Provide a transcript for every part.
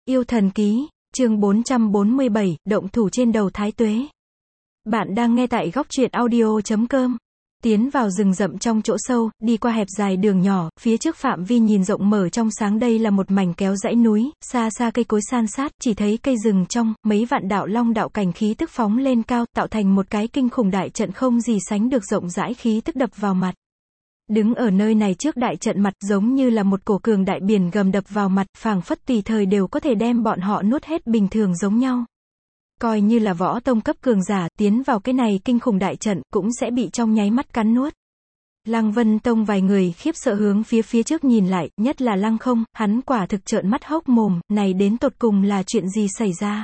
Yêu thần ký, chương 447, động thủ trên đầu Thái Tuế. Bạn đang nghe tại góc truyện audio.com. Tiến vào rừng rậm trong chỗ sâu, đi qua hẹp dài đường nhỏ, phía trước phạm vi nhìn rộng mở trong sáng, đây là một mảnh kéo dãy núi, xa xa cây cối san sát, chỉ thấy cây rừng trong, mấy vạn đạo long đạo cảnh khí tức phóng lên cao, tạo thành một cái kinh khủng đại trận không gì sánh được rộng rãi, khí tức đập vào mặt. Đứng ở nơi này trước đại trận mặt giống như là một cổ cường đại biển gầm đập vào mặt, phảng phất tùy thời đều có thể đem bọn họ nuốt hết bình thường giống nhau. Coi như là võ tông cấp cường giả, tiến vào cái này kinh khủng đại trận, cũng sẽ bị trong nháy mắt cắn nuốt. Lăng Vân Tông vài người khiếp sợ hướng phía trước nhìn lại, nhất là Lăng Không, hắn quả thực trợn mắt hốc mồm, này đến tột cùng là chuyện gì xảy ra?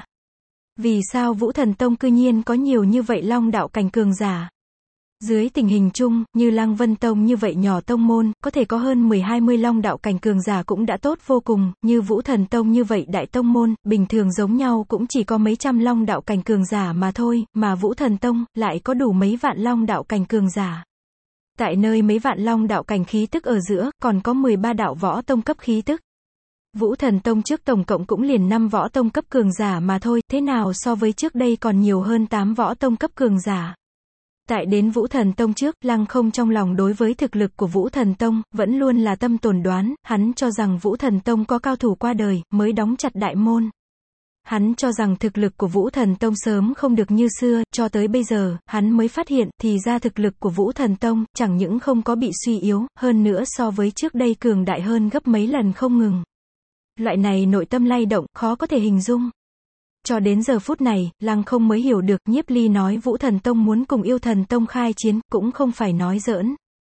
Vì sao Vũ Thần Tông cư nhiên có nhiều như vậy long đạo cảnh cường giả? Dưới tình hình chung, như Lăng Vân Tông như vậy nhỏ tông môn, có thể có hơn 10-20 long đạo cảnh cường giả cũng đã tốt vô cùng, như Vũ Thần Tông như vậy đại tông môn, bình thường giống nhau cũng chỉ có mấy trăm long đạo cảnh cường giả mà thôi, mà Vũ Thần Tông, lại có đủ mấy vạn long đạo cảnh cường giả. Tại nơi mấy vạn long đạo cảnh khí tức ở giữa, còn có 13 đạo võ tông cấp khí tức. Vũ Thần Tông trước tổng cộng cũng liền 5 võ tông cấp cường giả mà thôi, thế nào so với trước đây còn nhiều hơn 8 võ tông cấp cường giả. Tại đến Vũ Thần Tông trước, Lăng Không trong lòng đối với thực lực của Vũ Thần Tông, vẫn luôn là tâm tồn đoán, hắn cho rằng Vũ Thần Tông có cao thủ qua đời, mới đóng chặt đại môn. Hắn cho rằng thực lực của Vũ Thần Tông sớm không được như xưa, cho tới bây giờ, hắn mới phát hiện, thì ra thực lực của Vũ Thần Tông, chẳng những không có bị suy yếu, hơn nữa so với trước đây cường đại hơn gấp mấy lần không ngừng. Loại này nội tâm lay động, khó có thể hình dung. Cho đến giờ phút này, Lăng Không mới hiểu được, Nhiếp Ly nói Vũ Thần Tông muốn cùng Yêu Thần Tông khai chiến, cũng không phải nói giỡn.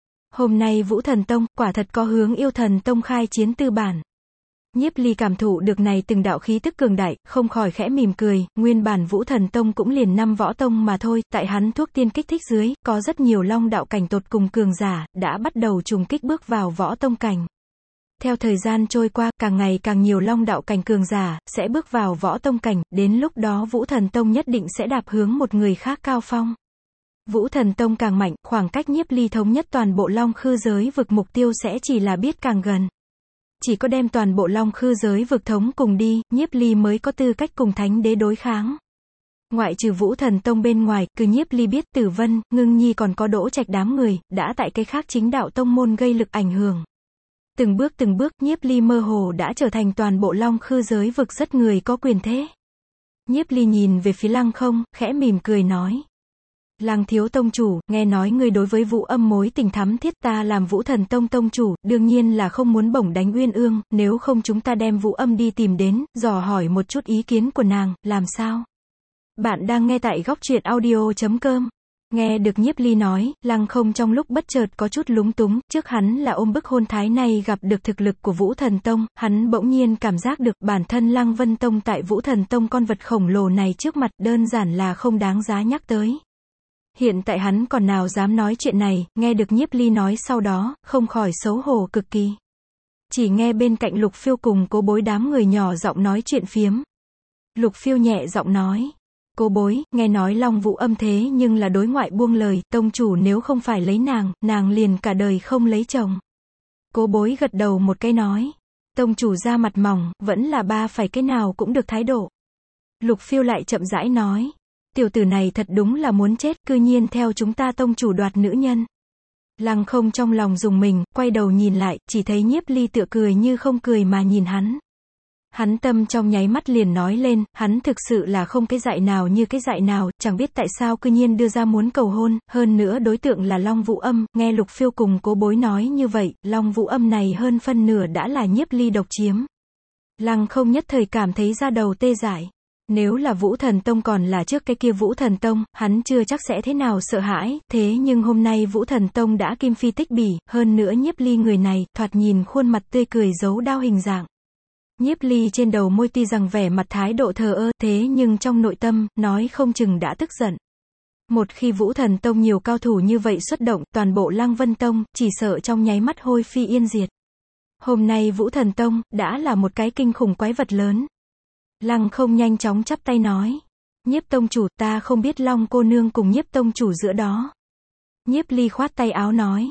Hôm nay Vũ Thần Tông, quả thật có hướng Yêu Thần Tông khai chiến tư bản. Nhiếp Ly cảm thụ được này từng đạo khí tức cường đại, không khỏi khẽ mỉm cười, nguyên bản Vũ Thần Tông cũng liền 5 võ tông mà thôi, tại hắn thuốc tiên kích thích dưới, có rất nhiều long đạo cảnh tột cùng cường giả, đã bắt đầu trùng kích bước vào võ tông cảnh. Theo thời gian trôi qua, càng ngày càng nhiều long đạo cảnh cường giả, sẽ bước vào võ tông cảnh, đến lúc đó Vũ Thần Tông nhất định sẽ đạp hướng một người khác cao phong. Vũ Thần Tông càng mạnh, khoảng cách Nhiếp Ly thống nhất toàn bộ long khư giới vực mục tiêu sẽ chỉ là biết càng gần. Chỉ có đem toàn bộ long khư giới vực thống cùng đi, Nhiếp Ly mới có tư cách cùng Thánh Đế đối kháng. Ngoại trừ Vũ Thần Tông bên ngoài, cứ Nhiếp Ly biết Tử Vân, Ngưng Nhi còn có Đỗ Trạch đám người, đã tại cái khác chính đạo tông môn gây lực ảnh hưởng. Từng bước, Nhiếp Ly mơ hồ đã trở thành toàn bộ long khư giới vực rất người có quyền thế. Nhiếp Ly nhìn về phía Lăng Không, khẽ mỉm cười nói. Lăng thiếu tông chủ, nghe nói ngươi đối với Vũ Âm mối tình thắm thiết, ta làm Vũ Thần Tông tông chủ, đương nhiên là không muốn bổng đánh Uyên Ương, nếu không chúng ta đem Vũ Âm đi tìm đến, dò hỏi một chút ý kiến của nàng, làm sao? Bạn đang nghe tại góc truyện audio.com. Nghe được Nhiếp Ly nói, Lăng Không trong lúc bất chợt có chút lúng túng, trước hắn là ôm bức hôn thái này gặp được thực lực của Vũ Thần Tông, hắn bỗng nhiên cảm giác được bản thân Lăng Vân Tông tại Vũ Thần Tông con vật khổng lồ này trước mặt đơn giản là không đáng giá nhắc tới. Hiện tại hắn còn nào dám nói chuyện này, nghe được Nhiếp Ly nói sau đó, không khỏi xấu hổ cực kỳ. Chỉ nghe bên cạnh Lục Phiêu cùng Cố Bối đám người nhỏ giọng nói chuyện phiếm. Lục Phiêu nhẹ giọng nói. Cô Bối, nghe nói Long Vũ Âm thế nhưng là đối ngoại buông lời, tông chủ nếu không phải lấy nàng liền cả đời không lấy chồng. Cố Bối gật đầu một cái nói. Tông chủ ra mặt mỏng, vẫn là ba phải cái nào cũng được thái độ. Lục Phiêu lại chậm rãi nói. Tiểu tử này thật đúng là muốn chết, cư nhiên theo chúng ta tông chủ đoạt nữ nhân. Lăng Không trong lòng rùng mình, quay đầu nhìn lại, chỉ thấy Nhiếp Ly tựa cười như không cười mà nhìn hắn. Hắn tâm trong nháy mắt liền nói lên, hắn thực sự là không cái dại nào như cái dại nào, chẳng biết tại sao cư nhiên đưa ra muốn cầu hôn, hơn nữa đối tượng là Long Vũ Âm, nghe Lục Phiêu cùng Cố Bối nói như vậy, Long Vũ Âm này hơn phân nửa đã là Nhiếp Ly độc chiếm. Lăng Không nhất thời cảm thấy da đầu tê dại. Nếu là Vũ Thần Tông còn là trước cái kia Vũ Thần Tông, hắn chưa chắc sẽ thế nào sợ hãi, thế nhưng hôm nay Vũ Thần Tông đã kim phi tích bỉ, hơn nữa Nhiếp Ly người này, thoạt nhìn khuôn mặt tươi cười giấu đao hình dạng. Nhiếp Ly trên đầu môi tuy rằng vẻ mặt thái độ thờ ơ, thế nhưng trong nội tâm, nói không chừng đã tức giận. Một khi Vũ Thần Tông nhiều cao thủ như vậy xuất động, toàn bộ Lăng Vân Tông, chỉ sợ trong nháy mắt hôi phi yên diệt. Hôm nay Vũ Thần Tông, đã là một cái kinh khủng quái vật lớn. Lăng Không nhanh chóng chắp tay nói. Nhiếp tông chủ, ta không biết Long cô nương cùng Nhiếp tông chủ giữa đó. Nhiếp Ly khoát tay áo nói.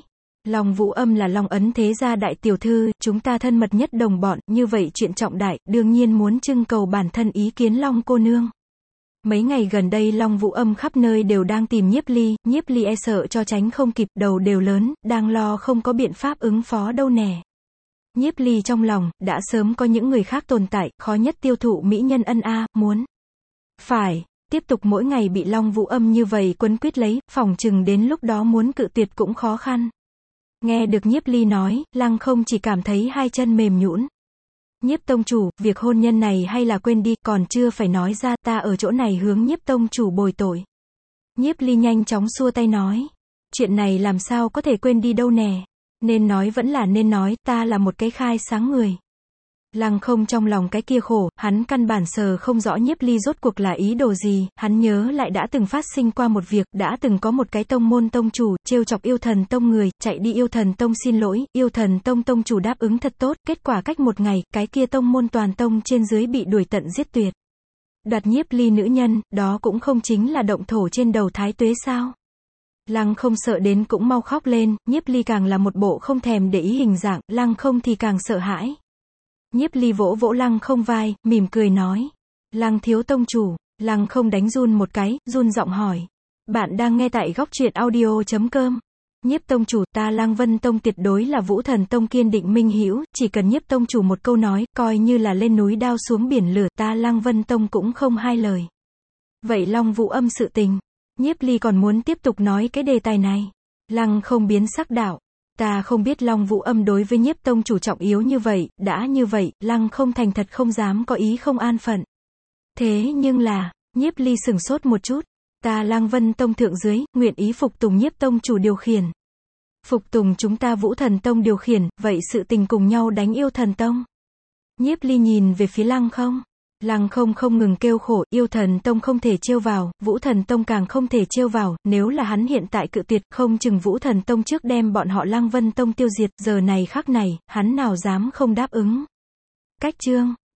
Long Vũ Âm là Long Ấn Thế gia đại tiểu thư, chúng ta thân mật nhất đồng bọn, như vậy chuyện trọng đại, đương nhiên muốn trưng cầu bản thân ý kiến Long cô nương. Mấy ngày gần đây Long Vũ Âm khắp nơi đều đang tìm Nhiếp Ly e sợ cho tránh không kịp, đầu đều lớn, đang lo không có biện pháp ứng phó đâu nè. Nhiếp Ly trong lòng, đã sớm có những người khác tồn tại, khó nhất tiêu thụ mỹ nhân ân muốn. Phải, tiếp tục mỗi ngày bị Long Vũ Âm như vậy quấn quýt lấy, phỏng chừng đến lúc đó muốn cự tuyệt cũng khó khăn. Nghe được Nhiếp Ly nói, Lăng Không chỉ cảm thấy hai chân mềm nhũn. Nhiếp tông chủ, việc hôn nhân này hay là quên đi, còn chưa phải nói ra, ta ở chỗ này hướng Nhiếp tông chủ bồi tội. Nhiếp Ly nhanh chóng xua tay nói. Chuyện này làm sao có thể quên đi đâu nè. Nên nói vẫn là nên nói, ta là một cái khai sáng người. Lăng Không trong lòng cái kia khổ, hắn căn bản sờ không rõ Nhiếp Ly rốt cuộc là ý đồ gì, hắn nhớ lại đã từng phát sinh qua một việc, đã từng có một cái tông môn tông chủ, trêu chọc Yêu Thần Tông người, chạy đi Yêu Thần Tông xin lỗi, Yêu Thần Tông tông chủ đáp ứng thật tốt, kết quả cách một ngày, cái kia tông môn toàn tông trên dưới bị đuổi tận giết tuyệt. Đoạt Nhiếp Ly nữ nhân, đó cũng không chính là động thổ trên đầu Thái Tuế sao? Lăng Không sợ đến cũng mau khóc lên, Nhiếp Ly càng là một bộ không thèm để ý hình dạng, Lăng Không thì càng sợ hãi. Nhiếp Ly vỗ vỗ Lăng Không vai, mỉm cười nói. Lăng thiếu tông chủ. Lăng Không đánh run một cái, run giọng hỏi. Bạn đang nghe tại góc truyện audio.com. Nhiếp tông chủ, ta Lăng Vân Tông tuyệt đối là Vũ Thần Tông kiên định minh hữu, chỉ cần Nhiếp tông chủ một câu nói, coi như là lên núi đao xuống biển lửa, ta Lăng Vân Tông cũng không hai lời. Vậy Long Vũ Âm sự tình. Nhiếp Ly còn muốn tiếp tục nói cái đề tài này. Lăng Không biến sắc đạo. Ta không biết Long Vũ Âm đối với Nhiếp tông chủ trọng yếu như vậy, đã như vậy, Lăng Không thành thật không dám có ý không an phận. Thế nhưng là, Nhiếp Ly sửng sốt một chút, ta Lăng Vân Tông thượng dưới, nguyện ý phục tùng Nhiếp tông chủ điều khiển. Phục tùng chúng ta Vũ Thần Tông điều khiển, vậy sự tình cùng nhau đánh Yêu Thần Tông. Nhiếp Ly nhìn về phía Lăng Không. Lăng Không không ngừng kêu khổ, Yêu Thần Tông không thể trêu vào, Vũ Thần Tông càng không thể trêu vào, nếu là hắn hiện tại cự tuyệt, không chừng Vũ Thần Tông trước đem bọn họ Lăng Vân Tông tiêu diệt, giờ này khắc này, hắn nào dám không đáp ứng. Cách chương